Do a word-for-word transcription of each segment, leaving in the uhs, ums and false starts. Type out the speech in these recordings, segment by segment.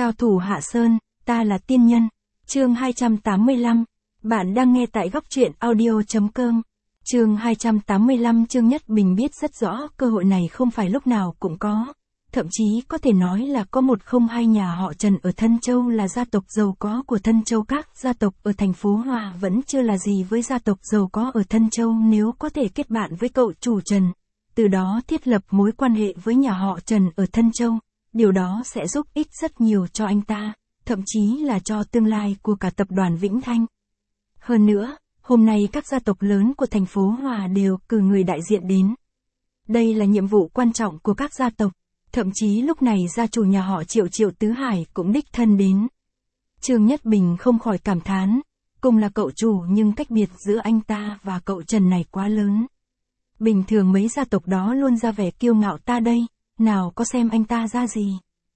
Cao thủ Hạ Sơn, ta là tiên nhân. Chương hai trăm tám mươi lăm. Bạn đang nghe tại góc truyện audio chấm com. Chương hai trăm tám mươi lăm. Trương Nhất Bình biết rất rõ cơ hội này không phải lúc nào cũng có. Thậm chí có thể nói là có một không hai nhà họ Trần ở Thân Châu là gia tộc giàu có của Thân Châu. Các gia tộc ở thành phố Hòa vẫn chưa là gì với gia tộc giàu có ở Thân Châu. Nếu có thể kết bạn với cậu chủ Trần, từ đó thiết lập mối quan hệ với nhà họ Trần ở Thân Châu, điều đó sẽ giúp ích rất nhiều cho anh ta, thậm chí là cho tương lai của cả tập đoàn Vĩnh Thanh. Hơn nữa, hôm nay các gia tộc lớn của thành phố Hòa đều cử người đại diện đến. Đây là nhiệm vụ quan trọng của các gia tộc, thậm chí lúc này gia chủ nhà họ Triệu Triệu Tứ Hải cũng đích thân đến. Trương Nhất Bình không khỏi cảm thán, cùng là cậu chủ nhưng cách biệt giữa anh ta và cậu Trần này quá lớn. Bình thường mấy gia tộc đó luôn ra vẻ kiêu ngạo ta đây, nào có xem anh ta ra gì.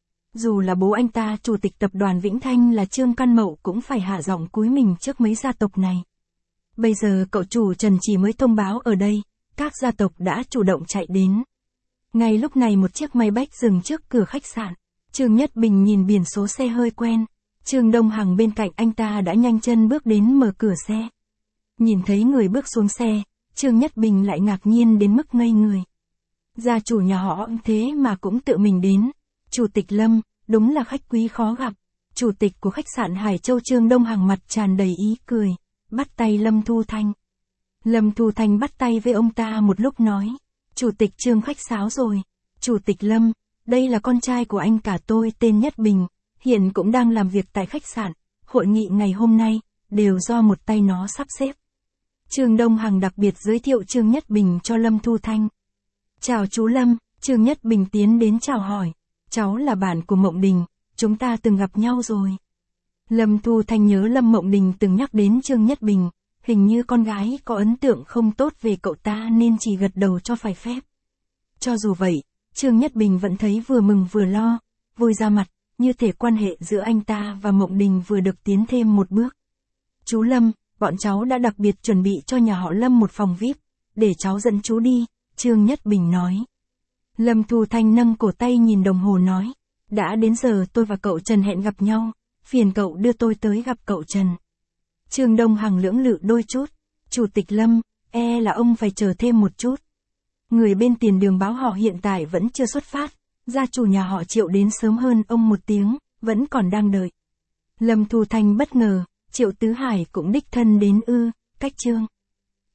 Dù là bố anh ta chủ tịch tập đoàn Vĩnh Thanh là Trương Căn Mậu cũng phải hạ giọng cúi mình trước mấy gia tộc này. Bây giờ cậu chủ Trần chỉ mới thông báo ở đây, các gia tộc đã chủ động chạy đến. Ngay lúc này một chiếc Maybach dừng trước cửa khách sạn. Trương Nhất Bình nhìn biển số xe hơi quen. Trương Đông Hằng bên cạnh anh ta đã nhanh chân bước đến mở cửa xe. Nhìn thấy người bước xuống xe, Trương Nhất Bình lại ngạc nhiên đến mức ngây người. Gia chủ nhà họ thế mà cũng tự mình đến. Chủ tịch Lâm, đúng là khách quý khó gặp. Chủ tịch của khách sạn Hải Châu Trương Đông Hằng mặt tràn đầy ý cười, bắt tay Lâm Thu Thanh. Lâm Thu Thanh bắt tay với ông ta một lúc nói, Chủ tịch Trương khách sáo rồi. Chủ tịch Lâm, đây là con trai của anh cả tôi tên Nhất Bình, hiện cũng đang làm việc tại khách sạn, hội nghị ngày hôm nay, đều do một tay nó sắp xếp. Trương Đông Hằng đặc biệt giới thiệu Trương Nhất Bình cho Lâm Thu Thanh. Chào chú Lâm, Trương Nhất Bình tiến đến chào hỏi, cháu là bạn của Mộng Đình, chúng ta từng gặp nhau rồi. Lâm Thu Thanh nhớ Lâm Mộng Đình từng nhắc đến Trương Nhất Bình, hình như con gái có ấn tượng không tốt về cậu ta nên chỉ gật đầu cho phải phép. Cho dù vậy, Trương Nhất Bình vẫn thấy vừa mừng vừa lo, vui ra mặt, như thể quan hệ giữa anh ta và Mộng Đình vừa được tiến thêm một bước. Chú Lâm, bọn cháu đã đặc biệt chuẩn bị cho nhà họ Lâm một phòng vi ai pi, để cháu dẫn chú đi, Trương Nhất Bình nói. Lâm Thu Thanh nâng cổ tay nhìn đồng hồ nói, đã đến giờ tôi và cậu Trần hẹn gặp nhau, phiền cậu đưa tôi tới gặp cậu Trần. Trương Đông Hằng lưỡng lự đôi chút, Chủ tịch Lâm, e là ông phải chờ thêm một chút. Người bên tiền đường báo họ hiện tại vẫn chưa xuất phát, gia chủ nhà họ Triệu đến sớm hơn ông một tiếng, vẫn còn đang đợi. Lâm Thu Thanh bất ngờ, Triệu Tứ Hải cũng đích thân đến ư, cách Trương